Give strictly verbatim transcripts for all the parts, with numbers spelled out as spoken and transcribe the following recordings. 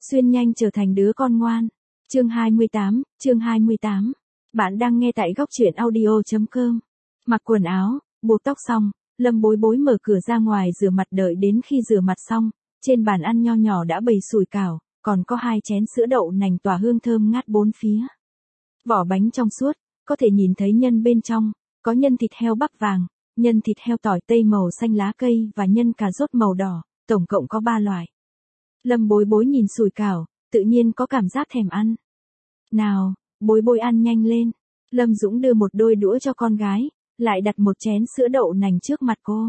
Xuyên nhanh trở thành đứa con ngoan. Chương hai mươi tám, chương hai mươi tám. Bạn đang nghe tại góc truyện audio chấm com. Mặc quần áo, buộc tóc xong, Lâm Bối Bối mở cửa ra ngoài rửa mặt, đợi đến khi rửa mặt xong, trên bàn ăn nho nhỏ đã bày sủi cảo, còn có hai chén sữa đậu nành tỏa hương thơm ngát bốn phía. Vỏ bánh trong suốt, có thể nhìn thấy nhân bên trong, có nhân thịt heo bắp vàng, nhân thịt heo tỏi tây màu xanh lá cây và nhân cà rốt màu đỏ, tổng cộng có ba loại. Lâm Bối Bối nhìn sủi cảo, tự nhiên có cảm giác thèm ăn. Nào, Bối Bối ăn nhanh lên. Lâm Dũng đưa một đôi đũa cho con gái, lại đặt một chén sữa đậu nành trước mặt cô.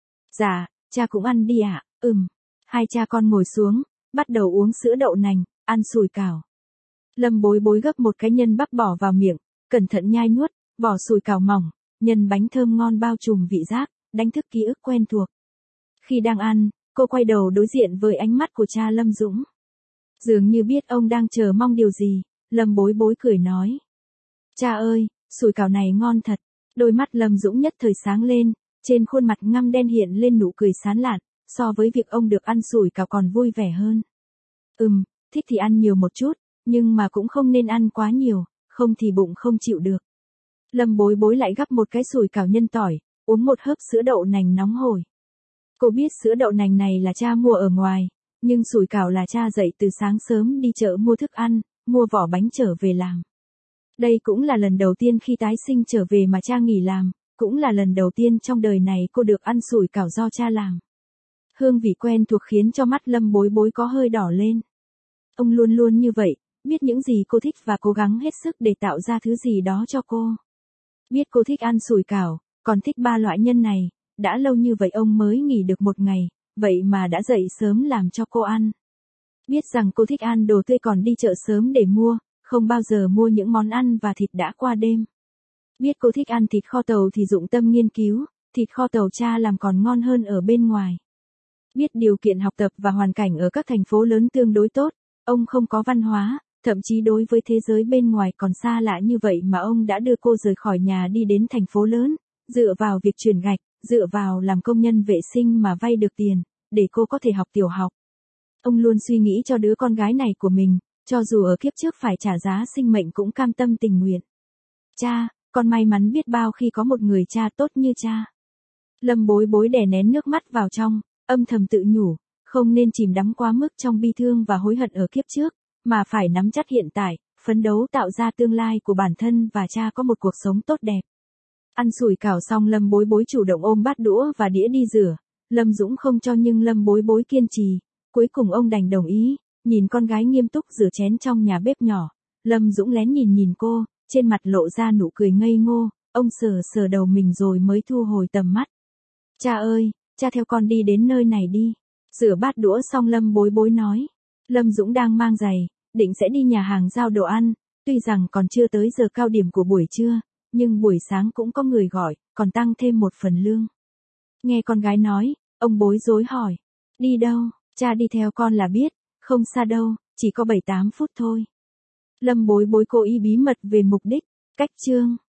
Dạ, cha cũng ăn đi ạ. À? Ừm. Hai cha con ngồi xuống, bắt đầu uống sữa đậu nành, ăn sủi cảo. Lâm Bối Bối gấp một cái nhân bắp bỏ vào miệng, cẩn thận nhai nuốt, vỏ sủi cảo mỏng, nhân bánh thơm ngon bao trùm vị giác, đánh thức ký ức quen thuộc. Khi đang ăn, cô quay đầu đối diện với ánh mắt của cha Lâm Dũng. Dường như biết ông đang chờ mong điều gì, Lâm Bối Bối cười nói. Cha ơi, sủi cảo này ngon thật. Đôi mắt Lâm Dũng nhất thời sáng lên, trên khuôn mặt ngăm đen hiện lên nụ cười sán lạn, so với việc ông được ăn sủi cảo còn vui vẻ hơn. Ừm, thích thì ăn nhiều một chút, nhưng mà cũng không nên ăn quá nhiều, không thì bụng không chịu được. Lâm Bối Bối lại gắp một cái sủi cảo nhân tỏi, uống một hớp sữa đậu nành nóng hổi. Cô biết sữa đậu nành này là cha mua ở ngoài, nhưng sủi cảo là cha dậy từ sáng sớm đi chợ mua thức ăn, mua vỏ bánh trở về làm. Đây cũng là lần đầu tiên khi tái sinh trở về mà cha nghỉ làm, cũng là lần đầu tiên trong đời này cô được ăn sủi cảo do cha làm. Hương vị quen thuộc khiến cho mắt Lâm Bối Bối có hơi đỏ lên. Ông luôn luôn như vậy, biết những gì cô thích và cố gắng hết sức để tạo ra thứ gì đó cho cô. Biết cô thích ăn sủi cảo, còn thích ba loại nhân này, đã lâu như vậy ông mới nghỉ được một ngày, vậy mà đã dậy sớm làm cho cô ăn. Biết rằng cô thích ăn đồ tươi còn đi chợ sớm để mua, không bao giờ mua những món ăn và thịt đã qua đêm. Biết cô thích ăn thịt kho tàu thì dụng tâm nghiên cứu, thịt kho tàu cha làm còn ngon hơn ở bên ngoài. Biết điều kiện học tập và hoàn cảnh ở các thành phố lớn tương đối tốt, ông không có văn hóa, thậm chí đối với thế giới bên ngoài còn xa lạ như vậy mà ông đã đưa cô rời khỏi nhà đi đến thành phố lớn, dựa vào việc chuyển gạch, dựa vào làm công nhân vệ sinh mà vay được tiền, để cô có thể học tiểu học. Ông luôn suy nghĩ cho đứa con gái này của mình, cho dù ở kiếp trước phải trả giá sinh mệnh cũng cam tâm tình nguyện. Cha, con may mắn biết bao khi có một người cha tốt như cha. Lâm Bối Bối đè nén nước mắt vào trong, âm thầm tự nhủ, không nên chìm đắm quá mức trong bi thương và hối hận ở kiếp trước, mà phải nắm chắc hiện tại, phấn đấu tạo ra tương lai của bản thân và cha có một cuộc sống tốt đẹp. Ăn sủi cảo xong Lâm Bối Bối chủ động ôm bát đũa và đĩa đi rửa, Lâm Dũng không cho nhưng Lâm Bối Bối kiên trì, cuối cùng ông đành đồng ý, nhìn con gái nghiêm túc rửa chén trong nhà bếp nhỏ, Lâm Dũng lén nhìn nhìn cô, trên mặt lộ ra nụ cười ngây ngô, ông sờ sờ đầu mình rồi mới thu hồi tầm mắt. Cha ơi, cha theo con đi đến nơi này đi. Rửa bát đũa xong Lâm Bối Bối nói. Lâm Dũng đang mang giày, định sẽ đi nhà hàng giao đồ ăn, tuy rằng còn chưa tới giờ cao điểm của buổi trưa, nhưng buổi sáng cũng có người gọi, còn tăng thêm một phần lương. Nghe con gái nói, ông bối rối hỏi. Đi đâu? Cha đi theo con là biết, không xa đâu, chỉ có bảy tám phút thôi. Lâm Bối Bối cố ý bí mật về mục đích, cách chương.